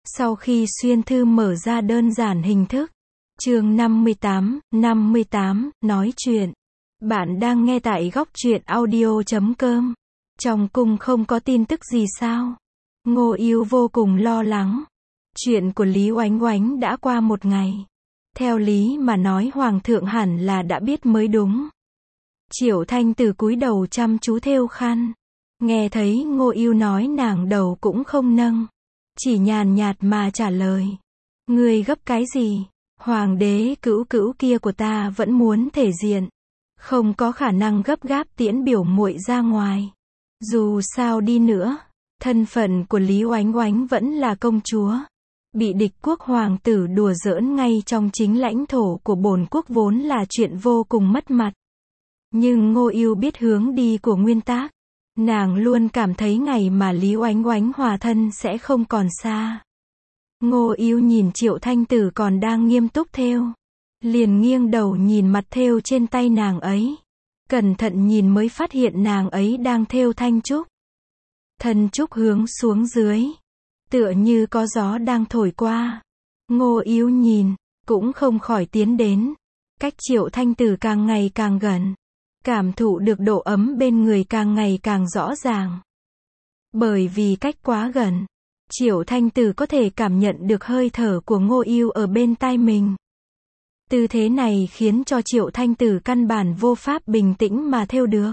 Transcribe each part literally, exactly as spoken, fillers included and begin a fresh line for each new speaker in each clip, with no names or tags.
Sau khi xuyên thư mở ra đơn giản hình thức. Chương năm mươi tám, năm mươi tám, nói chuyện. Bạn đang nghe tại góc truyện audio chấm com. Trong cung không có tin tức gì sao? Ngô Yêu vô cùng lo lắng. Chuyện của Lý Oánh Oánh đã qua một ngày. Theo lý mà nói hoàng thượng hẳn là đã biết mới đúng. Triệu Thanh từ cúi đầu chăm chú thêu khăn. Nghe thấy Ngô Yêu nói nàng đầu cũng không nâng. Chỉ nhàn nhạt mà trả lời. Ngươi gấp cái gì? Hoàng đế cữu cữu kia của ta vẫn muốn thể diện. Không có khả năng gấp gáp tiễn biểu muội ra ngoài. Dù sao đi nữa, thân phận của Lý Oánh Oánh vẫn là công chúa. Bị địch quốc hoàng tử đùa giỡn ngay trong chính lãnh thổ của bổn quốc vốn là chuyện vô cùng mất mặt. Nhưng Ngô Yêu biết hướng đi của nguyên tắc. Nàng luôn cảm thấy ngày mà Lý Oánh Oánh hòa thân sẽ không còn xa. Ngô Yêu nhìn Triệu Thanh Tử còn đang nghiêm túc thêu. Liền nghiêng đầu nhìn mặt thêu trên tay nàng ấy. Cẩn thận nhìn mới phát hiện nàng ấy đang thêu thanh trúc. Thân trúc hướng xuống dưới. Tựa như có gió đang thổi qua. Ngô Yêu nhìn, cũng không khỏi tiến đến. Cách Triệu Thanh Tử càng ngày càng gần. Cảm thụ được độ ấm bên người càng ngày càng rõ ràng. Bởi vì cách quá gần, Triệu Thanh Tử có thể cảm nhận được hơi thở của Ngô Yêu ở bên tai mình. Tư thế này khiến cho Triệu Thanh Tử căn bản vô pháp bình tĩnh mà thêu được.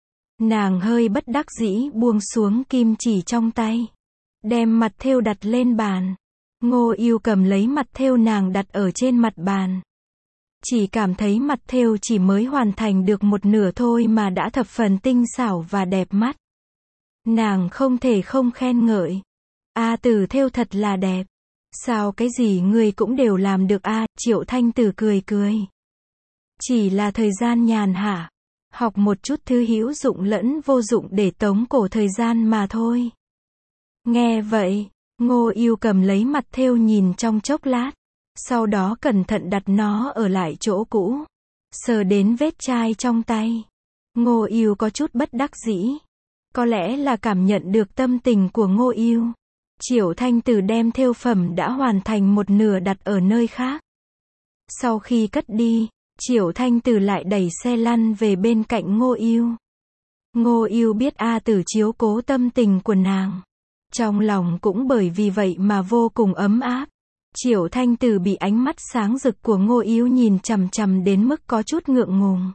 Nàng hơi bất đắc dĩ buông xuống kim chỉ trong tay. Đem mặt thêu đặt lên bàn. Ngô Yêu cầm lấy mặt thêu nàng đặt ở trên mặt bàn. Chỉ cảm thấy mặt thêu chỉ mới hoàn thành được một nửa thôi mà đã thập phần tinh xảo và đẹp mắt. Nàng không thể không khen ngợi. A Tử thêu thật là đẹp. Sao cái gì người cũng đều làm được a? Triệu Thanh Tử cười cười. Chỉ là thời gian nhàn hạ. Học một chút thứ hữu dụng lẫn vô dụng để tống cổ thời gian mà thôi. Nghe vậy, Ngô Yêu cầm lấy mặt thêu nhìn trong chốc lát. Sau đó cẩn thận đặt nó ở lại chỗ cũ. Sờ đến vết chai trong tay. Ngô Yêu có chút bất đắc dĩ. Có lẽ là cảm nhận được tâm tình của Ngô Yêu. Triệu Thanh Tử đem thêu phẩm đã hoàn thành một nửa đặt ở nơi khác. Sau khi cất đi, Triệu Thanh Tử lại đẩy xe lăn về bên cạnh Ngô Yêu. Ngô Yêu biết A Tử chiếu cố tâm tình của nàng. Trong lòng cũng bởi vì vậy mà vô cùng ấm áp. Triệu Thanh Tử bị ánh mắt sáng rực của Ngô Yêu nhìn chằm chằm đến mức có chút ngượng ngùng.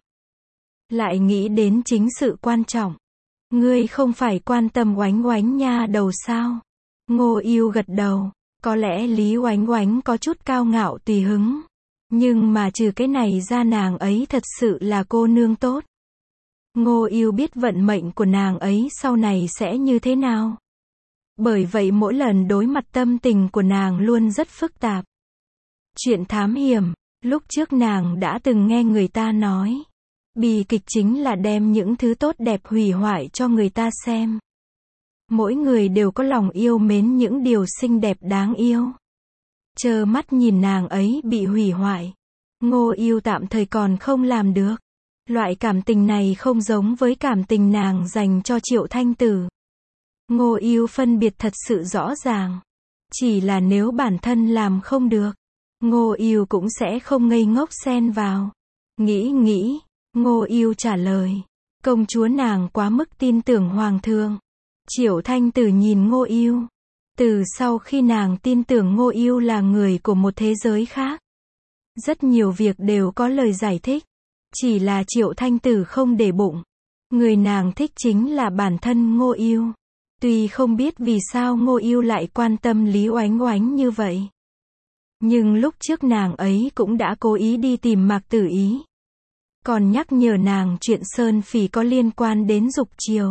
Lại nghĩ đến chính sự quan trọng. Ngươi không phải quan tâm Oánh Oánh nha đầu sao? Ngô Yêu gật đầu. Có lẽ Lý Oánh Oánh có chút cao ngạo tùy hứng. Nhưng mà trừ cái này ra nàng ấy thật sự là cô nương tốt. Ngô Yêu biết vận mệnh của nàng ấy sau này sẽ như thế nào. Bởi vậy mỗi lần đối mặt tâm tình của nàng luôn rất phức tạp. Chuyện thám hiểm, lúc trước nàng đã từng nghe người ta nói. Bi kịch chính là đem những thứ tốt đẹp hủy hoại cho người ta xem. Mỗi người đều có lòng yêu mến những điều xinh đẹp đáng yêu. Trơ mắt nhìn nàng ấy bị hủy hoại. Ngô Yêu tạm thời còn không làm được. Loại cảm tình này không giống với cảm tình nàng dành cho Triệu Thanh Tử. Ngô Yêu phân biệt thật sự rõ ràng. Chỉ là nếu bản thân làm không được, Ngô Yêu cũng sẽ không ngây ngốc xen vào. Nghĩ nghĩ, Ngô Yêu trả lời. Công chúa nàng quá mức tin tưởng hoàng thượng. Triệu Thanh Tử nhìn Ngô Yêu. Từ sau khi nàng tin tưởng Ngô Yêu là người của một thế giới khác. Rất nhiều việc đều có lời giải thích. Chỉ là Triệu Thanh Tử không để bụng. Người nàng thích chính là bản thân Ngô Yêu. Tuy không biết vì sao Ngô Yêu lại quan tâm Lý Oánh Oánh như vậy. Nhưng lúc trước nàng ấy cũng đã cố ý đi tìm Mạc Tử Ý. Còn nhắc nhở nàng chuyện Sơn Phỉ có liên quan đến Dục Triều.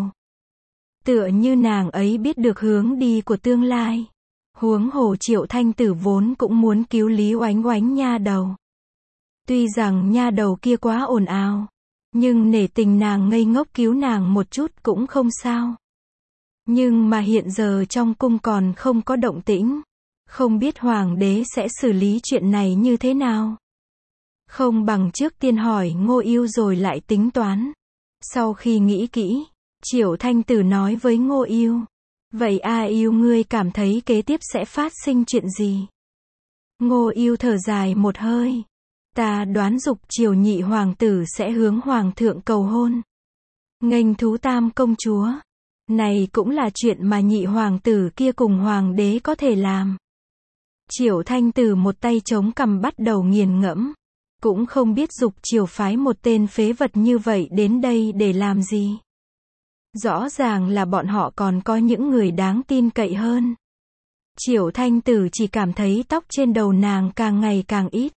Tựa như nàng ấy biết được hướng đi của tương lai. Huống hồ Triệu Thanh Tử vốn cũng muốn cứu Lý Oánh Oánh nha đầu. Tuy rằng nha đầu kia quá ồn ào. Nhưng nể tình nàng ngây ngốc cứu nàng một chút cũng không sao. Nhưng mà hiện giờ trong cung còn không có động tĩnh. Không biết hoàng đế sẽ xử lý chuyện này như thế nào. Không bằng trước tiên hỏi Ngô Yêu rồi lại tính toán. Sau khi nghĩ kỹ, Triệu Thanh Tử nói với Ngô Yêu. Vậy A Yêu ngươi cảm thấy kế tiếp sẽ phát sinh chuyện gì? Ngô Yêu thở dài một hơi. Ta đoán Dục Triều nhị hoàng tử sẽ hướng hoàng thượng cầu hôn. Nghênh thú tam công chúa. Này cũng là chuyện mà nhị hoàng tử kia cùng hoàng đế có thể làm. Triệu Thanh Tử một tay chống cằm bắt đầu nghiền ngẫm. Cũng không biết Dục Triều phái một tên phế vật như vậy đến đây để làm gì. Rõ ràng là bọn họ còn có những người đáng tin cậy hơn. Triệu Thanh Tử chỉ cảm thấy tóc trên đầu nàng càng ngày càng ít.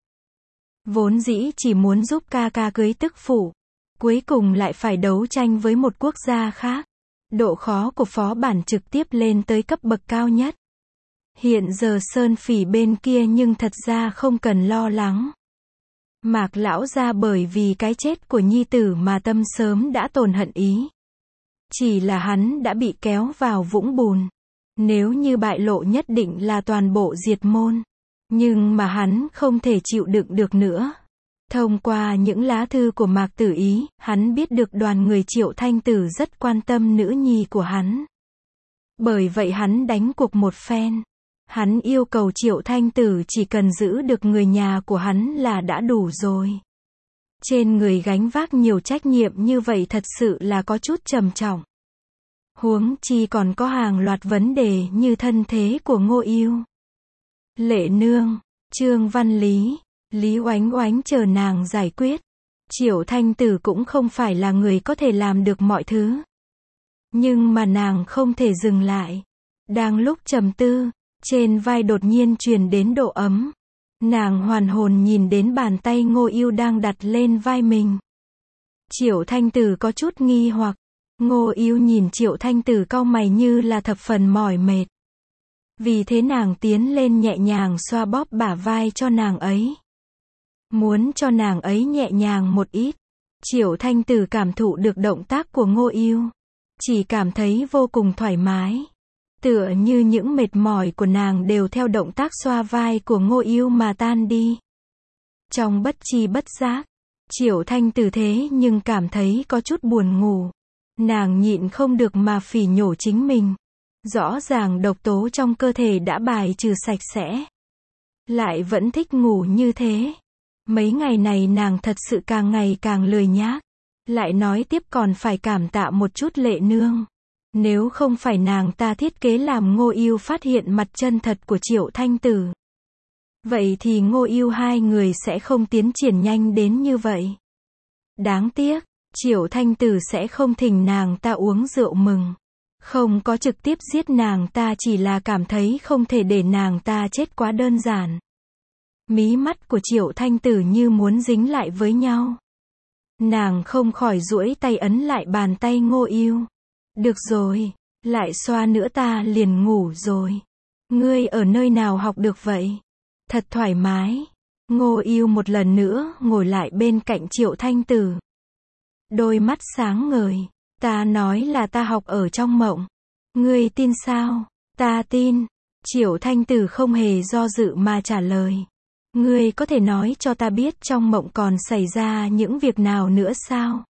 Vốn dĩ chỉ muốn giúp ca ca cưới tức phụ. Cuối cùng lại phải đấu tranh với một quốc gia khác. Độ khó của phó bản trực tiếp lên tới cấp bậc cao nhất. Hiện giờ Sơn Phỉ bên kia nhưng thật ra không cần lo lắng. Mạc lão gia bởi vì cái chết của nhi tử mà tâm sớm đã tồn hận ý. Chỉ là hắn đã bị kéo vào vũng bùn. Nếu như bại lộ nhất định là toàn bộ diệt môn. Nhưng mà hắn không thể chịu đựng được nữa. Thông qua những lá thư của Mạc Tử Ý, hắn biết được đoàn người Triệu Thanh Tử rất quan tâm nữ nhi của hắn. Bởi vậy hắn đánh cuộc một phen. Hắn yêu cầu Triệu Thanh Tử chỉ cần giữ được người nhà của hắn là đã đủ rồi. Trên người gánh vác nhiều trách nhiệm như vậy thật sự là có chút trầm trọng. Huống chi còn có hàng loạt vấn đề như thân thế của Ngô Yêu. Lệ Nương, Trương Văn Lý, Lý Oánh Oánh chờ nàng giải quyết. Triệu Thanh Tử cũng không phải là người có thể làm được mọi thứ. Nhưng mà nàng không thể dừng lại. Đang lúc trầm tư, trên vai đột nhiên truyền đến độ ấm. Nàng hoàn hồn nhìn đến bàn tay Ngô Yêu đang đặt lên vai mình. Triệu Thanh Tử có chút nghi hoặc. Ngô Yêu nhìn Triệu Thanh Tử cau mày như là thập phần mỏi mệt. Vì thế nàng tiến lên nhẹ nhàng xoa bóp bả vai cho nàng ấy. Muốn cho nàng ấy nhẹ nhàng một ít. Triệu Thanh Tử cảm thụ được động tác của Ngô Yêu. Chỉ cảm thấy vô cùng thoải mái. Tựa như những mệt mỏi của nàng đều theo động tác xoa vai của Ngô Yêu mà tan đi. Trong bất chi bất giác, Triệu Thanh Tử thế nhưng cảm thấy có chút buồn ngủ. Nàng nhịn không được mà phỉ nhổ chính mình. Rõ ràng độc tố trong cơ thể đã bài trừ sạch sẽ. Lại vẫn thích ngủ như thế. Mấy ngày này nàng thật sự càng ngày càng lười nhác. Lại nói tiếp còn phải cảm tạ một chút Lệ Nương. Nếu không phải nàng ta thiết kế làm Ngô Yêu phát hiện mặt chân thật của Triệu Thanh Tử. Vậy thì Ngô Yêu hai người sẽ không tiến triển nhanh đến như vậy. Đáng tiếc, Triệu Thanh Tử sẽ không thỉnh nàng ta uống rượu mừng. Không có trực tiếp giết nàng ta, chỉ là cảm thấy không thể để nàng ta chết quá đơn giản. Mí mắt của Triệu Thanh Tử như muốn dính lại với nhau. Nàng không khỏi duỗi tay ấn lại bàn tay Ngô Yêu. Được rồi, lại xoa nữa ta liền ngủ rồi. Ngươi ở nơi nào học được vậy? Thật thoải mái. Ngô Yêu một lần nữa ngồi lại bên cạnh Triệu Thanh Tử. Đôi mắt sáng ngời. Ta nói là ta học ở trong mộng. Ngươi tin sao? Ta tin. Triệu Thanh Tử không hề do dự mà trả lời. Ngươi có thể nói cho ta biết trong mộng còn xảy ra những việc nào nữa sao?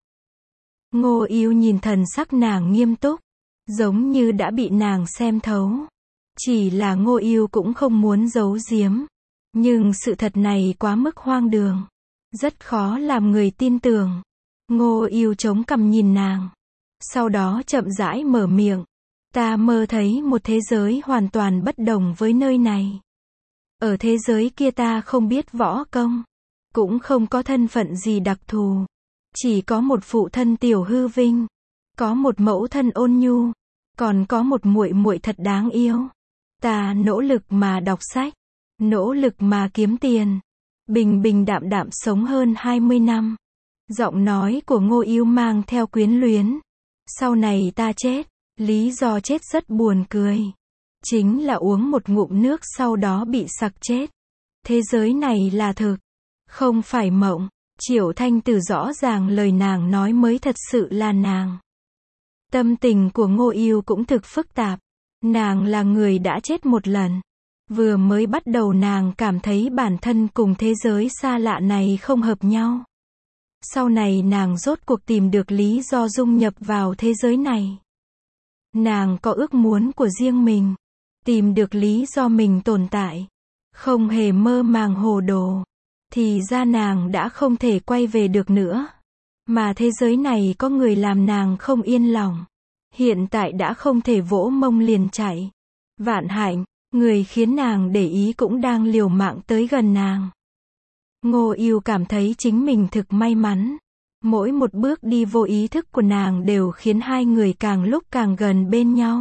Ngô Yêu nhìn thần sắc nàng nghiêm túc. Giống như đã bị nàng xem thấu. Chỉ là Ngô Yêu cũng không muốn giấu giếm. Nhưng sự thật này quá mức hoang đường. Rất khó làm người tin tưởng. Ngô Yêu chống cằm nhìn nàng. Sau đó chậm rãi mở miệng. Ta mơ thấy một thế giới hoàn toàn bất đồng với nơi này. Ở thế giới kia ta không biết võ công. Cũng không có thân phận gì đặc thù. Chỉ có một phụ thân tiểu hư vinh. Có một mẫu thân ôn nhu. Còn có một muội muội thật đáng yêu. Ta nỗ lực mà đọc sách. Nỗ lực mà kiếm tiền. Bình bình đạm đạm sống hơn hai mươi năm. Giọng nói của Ngô Yêu mang theo quyến luyến. Sau này ta chết. Lý do chết rất buồn cười. Chính là uống một ngụm nước sau đó bị sặc chết. Thế giới này là thực. Không phải mộng. Triệu Thanh Tử rõ ràng lời nàng nói mới thật sự là nàng. Tâm tình của Ngô Yêu cũng thực phức tạp. Nàng là người đã chết một lần. Vừa mới bắt đầu nàng cảm thấy bản thân cùng thế giới xa lạ này không hợp nhau. Sau này nàng rốt cuộc tìm được lý do dung nhập vào thế giới này. Nàng có ước muốn của riêng mình, tìm được lý do mình tồn tại, không hề mơ màng hồ đồ. Thì ra nàng đã không thể quay về được nữa. Mà thế giới này có người làm nàng không yên lòng. Hiện tại đã không thể vỗ mông liền chạy. Vạn hạnh, người khiến nàng để ý cũng đang liều mạng tới gần nàng. Ngô Yêu cảm thấy chính mình thực may mắn. Mỗi một bước đi vô ý thức của nàng đều khiến hai người càng lúc càng gần bên nhau.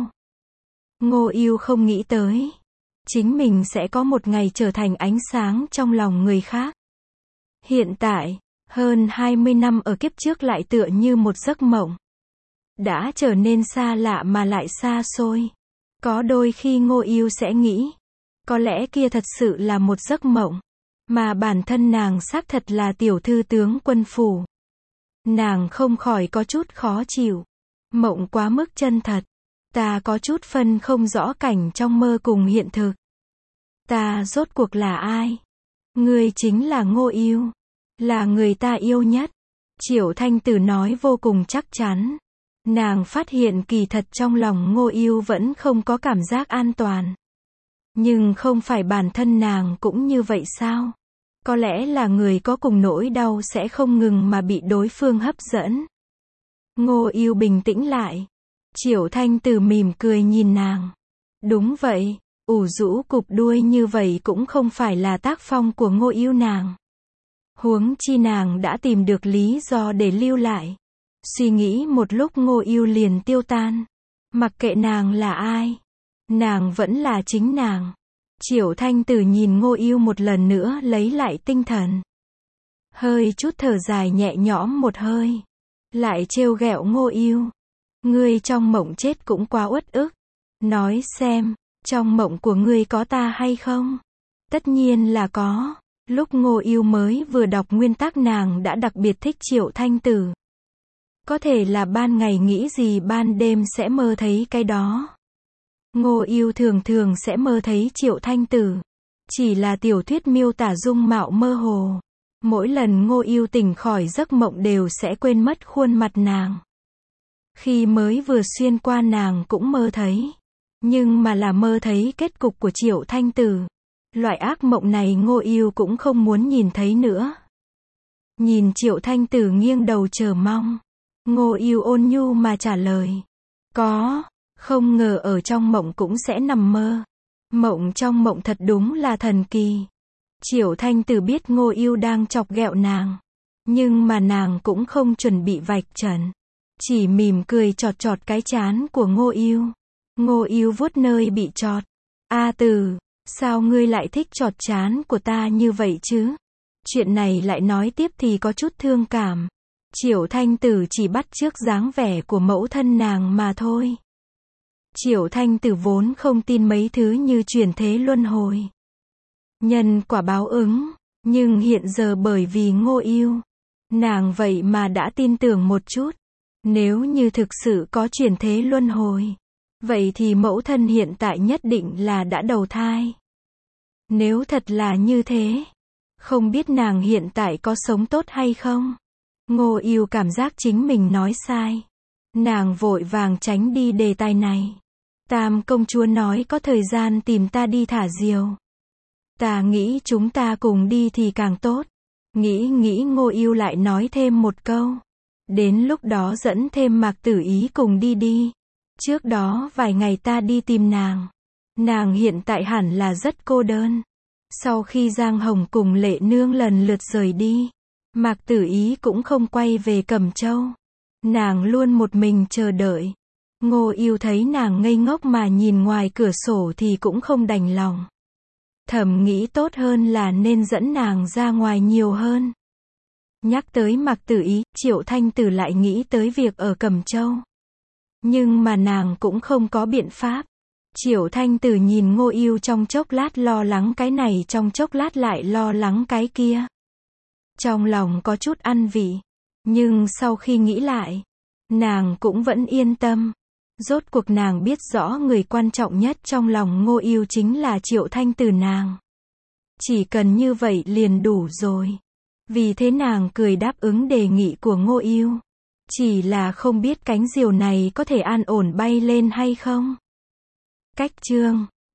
Ngô Yêu không nghĩ tới, chính mình sẽ có một ngày trở thành ánh sáng trong lòng người khác. Hiện tại, hơn hai mươi năm ở kiếp trước lại tựa như một giấc mộng. Đã trở nên xa lạ mà lại xa xôi. Có đôi khi Ngô Yêu sẽ nghĩ, có lẽ kia thật sự là một giấc mộng, mà bản thân nàng xác thật là tiểu thư tướng quân phủ. Nàng không khỏi có chút khó chịu. Mộng quá mức chân thật. Ta có chút phân không rõ cảnh trong mơ cùng hiện thực. Ta rốt cuộc là ai? Ngươi chính là Ngô Yêu, là người ta yêu nhất. Triệu Thanh Tử nói vô cùng chắc chắn. Nàng phát hiện kỳ thật trong lòng Ngô Yêu vẫn không có cảm giác an toàn. Nhưng không phải bản thân nàng cũng như vậy sao? Có lẽ là người có cùng nỗi đau sẽ không ngừng mà bị đối phương hấp dẫn. Ngô Yêu bình tĩnh lại. Triệu Thanh Tử mỉm cười nhìn nàng. Đúng vậy, ủ rũ cụp đuôi như vậy cũng không phải là tác phong của Ngô Yêu nàng. Huống chi nàng đã tìm được lý do để lưu lại. Suy nghĩ một lúc Ngô Yêu liền tiêu tan. Mặc kệ nàng là ai, nàng vẫn là chính nàng. Triệu Thanh Tử nhìn Ngô Yêu một lần nữa lấy lại tinh thần. Hơi chút thở dài nhẹ nhõm một hơi. Lại trêu ghẹo Ngô Yêu. Ngươi trong mộng chết cũng quá uất ức. Nói xem, trong mộng của ngươi có ta hay không? Tất nhiên là có. Lúc Ngô Yêu mới vừa đọc nguyên tắc nàng đã đặc biệt thích Triệu Thanh Tử. Có thể là ban ngày nghĩ gì ban đêm sẽ mơ thấy cái đó. Ngô Yêu thường thường sẽ mơ thấy Triệu Thanh Tử. Chỉ là tiểu thuyết miêu tả dung mạo mơ hồ. Mỗi lần Ngô Yêu tỉnh khỏi giấc mộng đều sẽ quên mất khuôn mặt nàng. Khi mới vừa xuyên qua nàng cũng mơ thấy. Nhưng mà là mơ thấy kết cục của Triệu Thanh Tử. Loại ác mộng này Ngô Yêu cũng không muốn nhìn thấy nữa. Nhìn Triệu Thanh Tử nghiêng đầu chờ mong. Ngô Yêu ôn nhu mà trả lời. Có, không ngờ ở trong mộng cũng sẽ nằm mơ. Mộng trong mộng thật đúng là thần kỳ. Triệu Thanh Tử biết Ngô Yêu đang chọc ghẹo nàng. Nhưng mà nàng cũng không chuẩn bị vạch trần. Chỉ mỉm cười chọt chọt cái trán của Ngô Yêu. Ngô Yêu vuốt nơi bị chọt. A Tử, sao ngươi lại thích chọt trán của ta như vậy chứ? Chuyện này lại nói tiếp thì có chút thương cảm. Triệu Thanh Tử chỉ bắt chước dáng vẻ của mẫu thân nàng mà thôi. Triệu Thanh Tử vốn không tin mấy thứ như chuyển thế luân hồi, nhân quả báo ứng, nhưng hiện giờ bởi vì Ngô Yêu, nàng vậy mà đã tin tưởng một chút. Nếu như thực sự có chuyển thế luân hồi, vậy thì mẫu thân hiện tại nhất định là đã đầu thai. Nếu thật là như thế, không biết nàng hiện tại có sống tốt hay không? Ngô Yêu cảm giác chính mình nói sai. Nàng vội vàng tránh đi đề tài này. Tam công chúa nói có thời gian tìm ta đi thả diều. Ta nghĩ chúng ta cùng đi thì càng tốt. Nghĩ nghĩ Ngô Yêu lại nói thêm một câu. Đến lúc đó dẫn thêm Mạc Tử Ý cùng đi đi. Trước đó vài ngày ta đi tìm nàng. Nàng hiện tại hẳn là rất cô đơn. Sau khi Giang Hồng cùng Lệ Nương lần lượt rời đi, Mạc Tử Ý cũng không quay về Cẩm Châu. Nàng luôn một mình chờ đợi. Ngô Yêu thấy nàng ngây ngốc mà nhìn ngoài cửa sổ thì cũng không đành lòng. Thầm nghĩ tốt hơn là nên dẫn nàng ra ngoài nhiều hơn. Nhắc tới Mạc Tử Ý, Triệu Thanh Tử lại nghĩ tới việc ở Cẩm Châu. Nhưng mà nàng cũng không có biện pháp. Triệu Thanh Tử nhìn Ngô Yêu trong chốc lát lo lắng cái này trong chốc lát lại lo lắng cái kia. Trong lòng có chút ăn vị. Nhưng sau khi nghĩ lại, nàng cũng vẫn yên tâm. Rốt cuộc nàng biết rõ người quan trọng nhất trong lòng Ngô Yêu chính là Triệu Thanh Tử nàng. Chỉ cần như vậy liền đủ rồi. Vì thế nàng cười đáp ứng đề nghị của Ngô Yêu. Chỉ là không biết cánh diều này có thể an ổn bay lên hay không. Cách chương